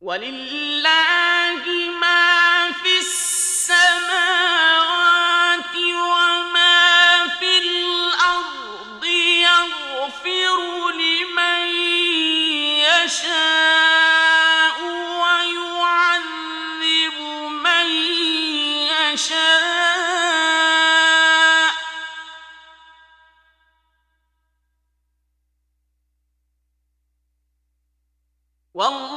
ولله ما في السماوات وما في الأرض يغفر لمن يشاء ويعذب من يشاء والله